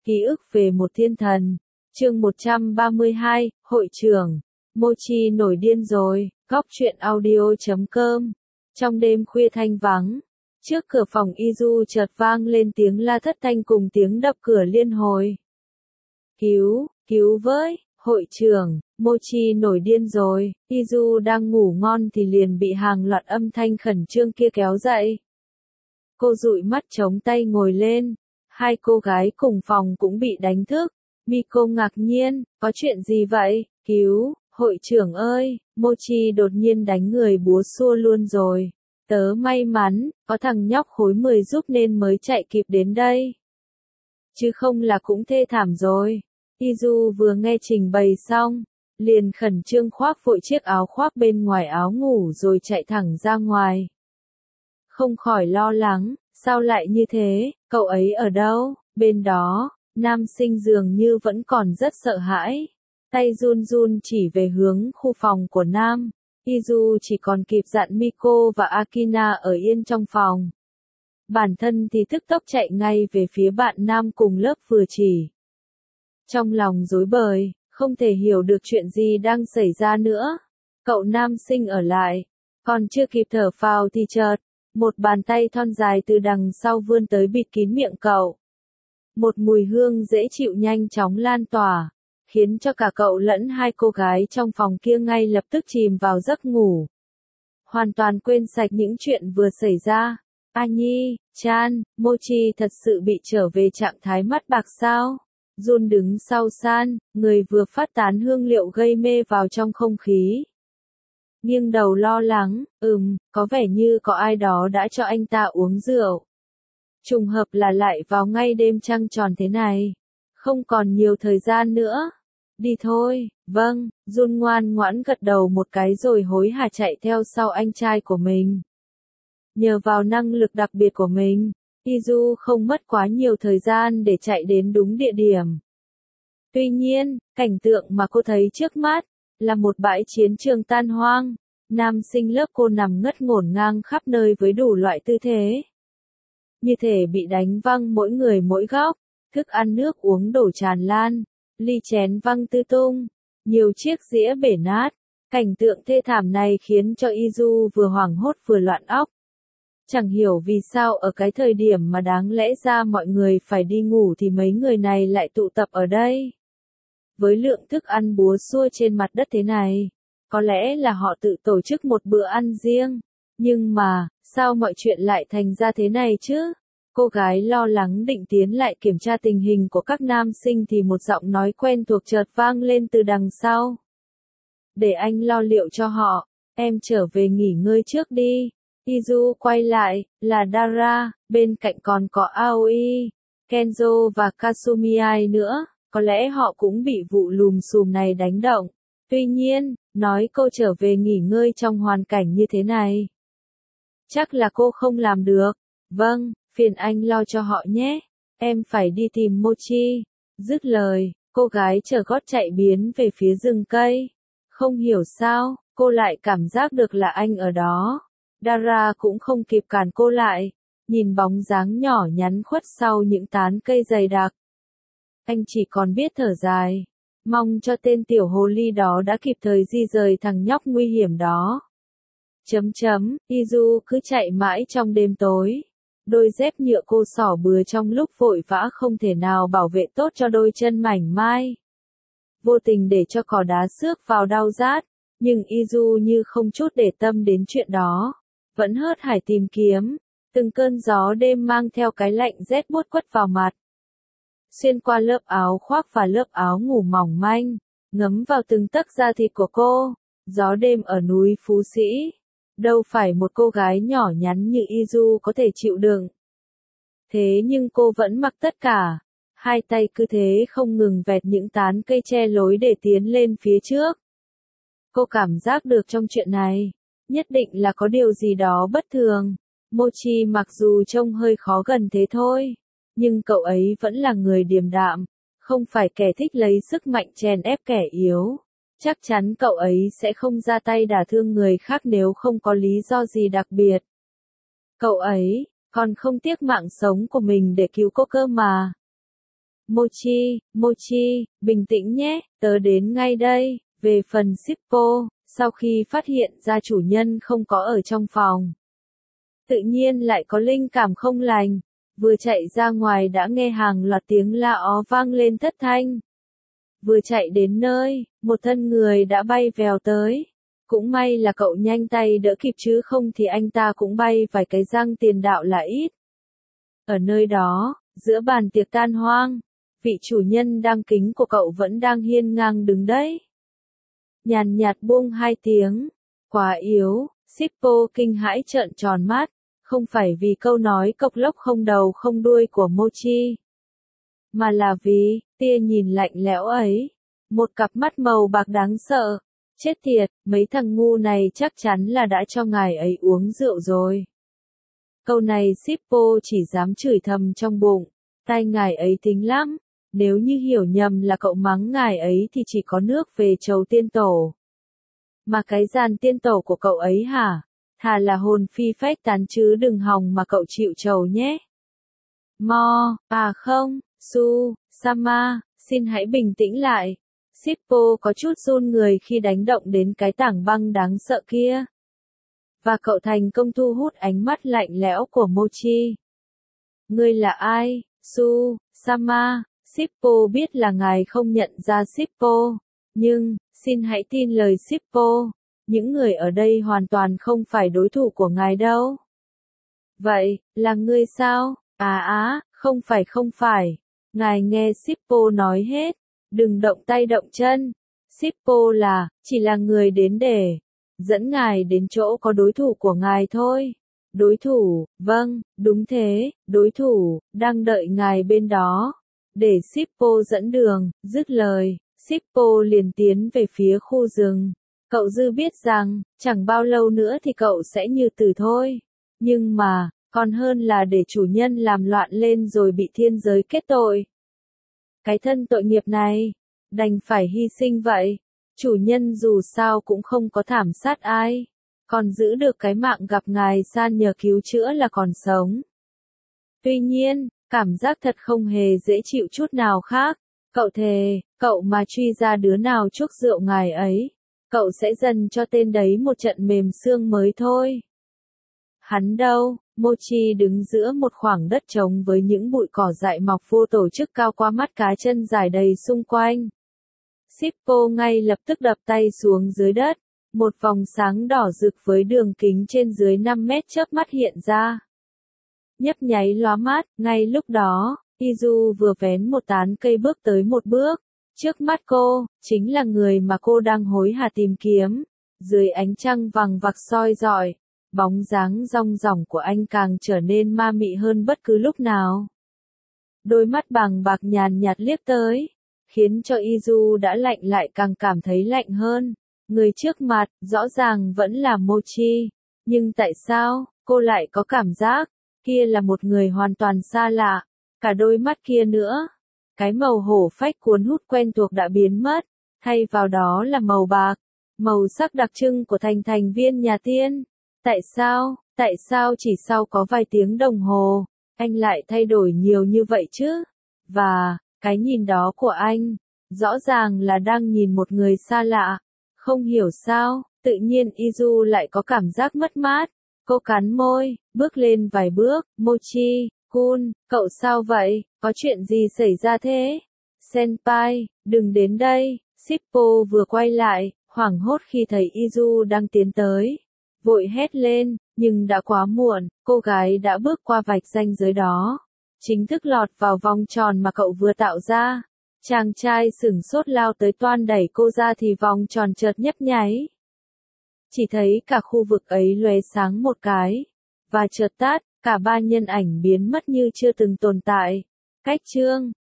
Ký ức về một thiên thần. Chương 132, Hội trưởng. Mochi nổi điên rồi. Góc truyện audio.com. Trong đêm khuya thanh vắng, trước cửa phòng Izu chợt vang lên tiếng la thất thanh cùng tiếng đập cửa liên hồi. Cứu với, hội trưởng, Mochi nổi điên rồi. Izu đang ngủ ngon thì liền bị hàng loạt âm thanh khẩn trương kia kéo dậy. Cô dụi mắt chống tay ngồi lên. Hai cô gái cùng phòng cũng bị đánh thức. Miko ngạc nhiên, có chuyện gì vậy? Hội trưởng ơi, Mochi đột nhiên đánh người búa xua luôn rồi. Tớ may mắn, có thằng nhóc khối 10 giúp nên mới chạy kịp đến đây. Chứ không là cũng thê thảm rồi. Izu vừa nghe trình bày xong, liền khẩn trương khoác vội chiếc áo khoác bên ngoài áo ngủ rồi chạy thẳng ra ngoài. Không khỏi lo lắng, sao lại như thế, cậu ấy ở đâu? Bên đó, nam sinh dường như vẫn còn rất sợ hãi. Tay run run chỉ về hướng khu phòng của nam. Izu chỉ còn kịp dặn Miko và Akina ở yên trong phòng. Bản thân thì tức tốc chạy ngay về phía bạn nam cùng lớp vừa chỉ. Trong lòng rối bời, không thể hiểu được chuyện gì đang xảy ra nữa. Cậu nam sinh ở lại, còn chưa kịp thở phào thì chợt, một bàn tay thon dài từ đằng sau vươn tới bịt kín miệng cậu. Một mùi hương dễ chịu nhanh chóng lan tỏa, khiến cho cả cậu lẫn hai cô gái trong phòng kia ngay lập tức chìm vào giấc ngủ. Hoàn toàn quên sạch những chuyện vừa xảy ra. Annie, Chan, Mochi thật sự bị trở về trạng thái mắt bạc sao? Jun đứng sau San, người vừa phát tán hương liệu gây mê vào trong không khí. Nghiêng đầu lo lắng, có vẻ như có ai đó đã cho anh ta uống rượu. Trùng hợp là lại vào ngay đêm trăng tròn thế này. Không còn nhiều thời gian nữa. Đi thôi, vâng, Jun ngoan ngoãn gật đầu một cái rồi hối hả chạy theo sau anh trai của mình. Nhờ vào năng lực đặc biệt của mình, Izu không mất quá nhiều thời gian để chạy đến đúng địa điểm. Tuy nhiên, cảnh tượng mà cô thấy trước mắt, là một bãi chiến trường tan hoang. Nam sinh lớp cô nằm ngất ngổn ngang khắp nơi với đủ loại tư thế. Như thể bị đánh văng mỗi người mỗi góc, thức ăn nước uống đổ tràn lan, ly chén văng tứ tung, nhiều chiếc dĩa bể nát. Cảnh tượng thê thảm này khiến cho Izu vừa hoảng hốt vừa loạn óc. Chẳng hiểu vì sao ở cái thời điểm mà đáng lẽ ra mọi người phải đi ngủ thì mấy người này lại tụ tập ở đây. Với lượng thức ăn búa xua trên mặt đất thế này, có lẽ là họ tự tổ chức một bữa ăn riêng. Nhưng mà, sao mọi chuyện lại thành ra thế này chứ? Cô gái lo lắng định tiến lại kiểm tra tình hình của các nam sinh thì một giọng nói quen thuộc chợt vang lên từ đằng sau. Để anh lo liệu cho họ, em trở về nghỉ ngơi trước đi. Izu quay lại, là Dara, bên cạnh còn có Aoi, Kenzo và Kasumiai nữa, có lẽ họ cũng bị vụ lùm xùm này đánh động. Tuy nhiên, nói cô trở về nghỉ ngơi trong hoàn cảnh như thế này, chắc là cô không làm được. Vâng, phiền anh lo cho họ nhé, em phải đi tìm Mochi. Dứt lời, cô gái chở gót chạy biến về phía rừng cây. Không hiểu sao, cô lại cảm giác được là anh ở đó. Dara cũng không kịp cản cô lại, nhìn bóng dáng nhỏ nhắn khuất sau những tán cây dày đặc. Anh chỉ còn biết thở dài, mong cho tên tiểu hồ ly đó đã kịp thời di rời thằng nhóc nguy hiểm đó. Izu cứ chạy mãi trong đêm tối. Đôi dép nhựa cô xỏ bừa trong lúc vội vã không thể nào bảo vệ tốt cho đôi chân mảnh mai. Vô tình để cho cỏ đá xước vào đau rát, nhưng Izu như không chút để tâm đến chuyện đó. Vẫn hớt hải tìm kiếm, từng cơn gió đêm mang theo cái lạnh rét buốt quất vào mặt. Xuyên qua lớp áo khoác và lớp áo ngủ mỏng manh, ngấm vào từng tấc da thịt của cô. Gió đêm ở núi Phú Sĩ, đâu phải một cô gái nhỏ nhắn như Izu có thể chịu đựng. Thế nhưng cô vẫn mặc tất cả, hai tay cứ thế không ngừng vẹt những tán cây che lối để tiến lên phía trước. Cô cảm giác được trong chuyện này, nhất định là có điều gì đó bất thường. Mochi mặc dù trông hơi khó gần thế thôi, nhưng cậu ấy vẫn là người điềm đạm, không phải kẻ thích lấy sức mạnh chèn ép kẻ yếu. Chắc chắn cậu ấy sẽ không ra tay đả thương người khác nếu không có lý do gì đặc biệt. Cậu ấy còn không tiếc mạng sống của mình để cứu cô cơ mà. Mochi, bình tĩnh nhé, tớ đến ngay đây. Về phần Shippo, sau khi phát hiện ra chủ nhân không có ở trong phòng, tự nhiên lại có linh cảm không lành, vừa chạy ra ngoài đã nghe hàng loạt tiếng la ó vang lên thất thanh. Vừa chạy đến nơi, một thân người đã bay vèo tới. Cũng may là cậu nhanh tay đỡ kịp chứ không thì anh ta cũng bay vài cái răng tiền đạo là ít. Ở nơi đó, giữa bàn tiệc tan hoang, vị chủ nhân đang kính của cậu vẫn đang hiên ngang đứng đấy. Nhàn nhạt buông hai tiếng, quá yếu, Shippo kinh hãi trợn tròn mắt, không phải vì câu nói cộc lốc không đầu không đuôi của Mochi, mà là vì tia nhìn lạnh lẽo ấy, một cặp mắt màu bạc đáng sợ. Chết tiệt, mấy thằng ngu này chắc chắn là đã cho ngài ấy uống rượu rồi. Câu này Shippo chỉ dám chửi thầm trong bụng, tai ngài ấy thính lắm, nếu như hiểu nhầm là cậu mắng ngài ấy thì chỉ có nước về chầu tiên tổ. Mà cái gian tiên tổ của cậu ấy hả? Thà là hồn phi phách tán chứ đừng hòng mà cậu chịu chầu nhé. Không, Sama, xin hãy bình tĩnh lại. Shippo có chút run người khi đánh động đến cái tảng băng đáng sợ kia. Và cậu thành công thu hút ánh mắt lạnh lẽo của Mochi. Ngươi là ai, Sama? Shippo biết là ngài không nhận ra Shippo, nhưng, xin hãy tin lời Shippo, những người ở đây hoàn toàn không phải đối thủ của ngài đâu. Vậy, là ngươi sao? Không phải. Ngài nghe Shippo nói hết, đừng động tay động chân. Shippo chỉ là người đến để dẫn ngài đến chỗ có đối thủ của ngài thôi. Đối thủ, vâng, đúng thế, đối thủ, đang đợi ngài bên đó. Để Shippo dẫn đường, dứt lời, Shippo liền tiến về phía khu rừng. Cậu dư biết rằng, chẳng bao lâu nữa thì cậu sẽ như tử thôi. Nhưng mà, còn hơn là để chủ nhân làm loạn lên rồi bị thiên giới kết tội. Cái thân tội nghiệp này, đành phải hy sinh vậy. Chủ nhân dù sao cũng không có thảm sát ai, còn giữ được cái mạng gặp ngài san nhờ cứu chữa là còn sống. Tuy nhiên, cảm giác thật không hề dễ chịu chút nào khác. Cậu thề, cậu mà truy ra đứa nào chuốc rượu ngài ấy, cậu sẽ dần cho tên đấy một trận mềm xương mới thôi. Hắn đâu? Mochi đứng giữa một khoảng đất trống với những bụi cỏ dại mọc vô tổ chức cao qua mắt cá chân dài đầy xung quanh. Shippo ngay lập tức đập tay xuống dưới đất, một vòng sáng đỏ rực với đường kính trên dưới 5 mét chớp mắt hiện ra. Nhấp nháy lóa mắt, ngay lúc đó, Izu vừa vén một tán cây bước tới một bước. Trước mắt cô, chính là người mà cô đang hối hả tìm kiếm. Dưới ánh trăng vằng vặc soi rọi, bóng dáng rong ròng của anh càng trở nên ma mị hơn bất cứ lúc nào. Đôi mắt bằng bạc nhàn nhạt liếc tới, khiến cho Izu đã lạnh lại càng cảm thấy lạnh hơn. Người trước mặt, rõ ràng vẫn là Mochi, nhưng tại sao, cô lại có cảm giác, kia là một người hoàn toàn xa lạ, cả đôi mắt kia nữa. Cái màu hổ phách cuốn hút quen thuộc đã biến mất, thay vào đó là màu bạc, màu sắc đặc trưng của thành viên nhà tiên. Tại sao chỉ sau có vài tiếng đồng hồ, anh lại thay đổi nhiều như vậy chứ? Và, cái nhìn đó của anh, rõ ràng là đang nhìn một người xa lạ. Không hiểu sao, tự nhiên Izu lại có cảm giác mất mát. Cô cắn môi, bước lên vài bước. Mochi-kun, cậu sao vậy? Có chuyện gì xảy ra thế? Senpai, đừng đến đây. Shippo vừa quay lại, hoảng hốt khi thấy Izu đang tiến tới. Vội hét lên, nhưng đã quá muộn, cô gái đã bước qua vạch ranh giới đó. Chính thức lọt vào vòng tròn mà cậu vừa tạo ra. Chàng trai sửng sốt lao tới toan đẩy cô ra thì vòng tròn chợt nhấp nháy. Chỉ thấy cả khu vực ấy lóe sáng một cái, và chợt tắt, cả ba nhân ảnh biến mất như chưa từng tồn tại. Cách chương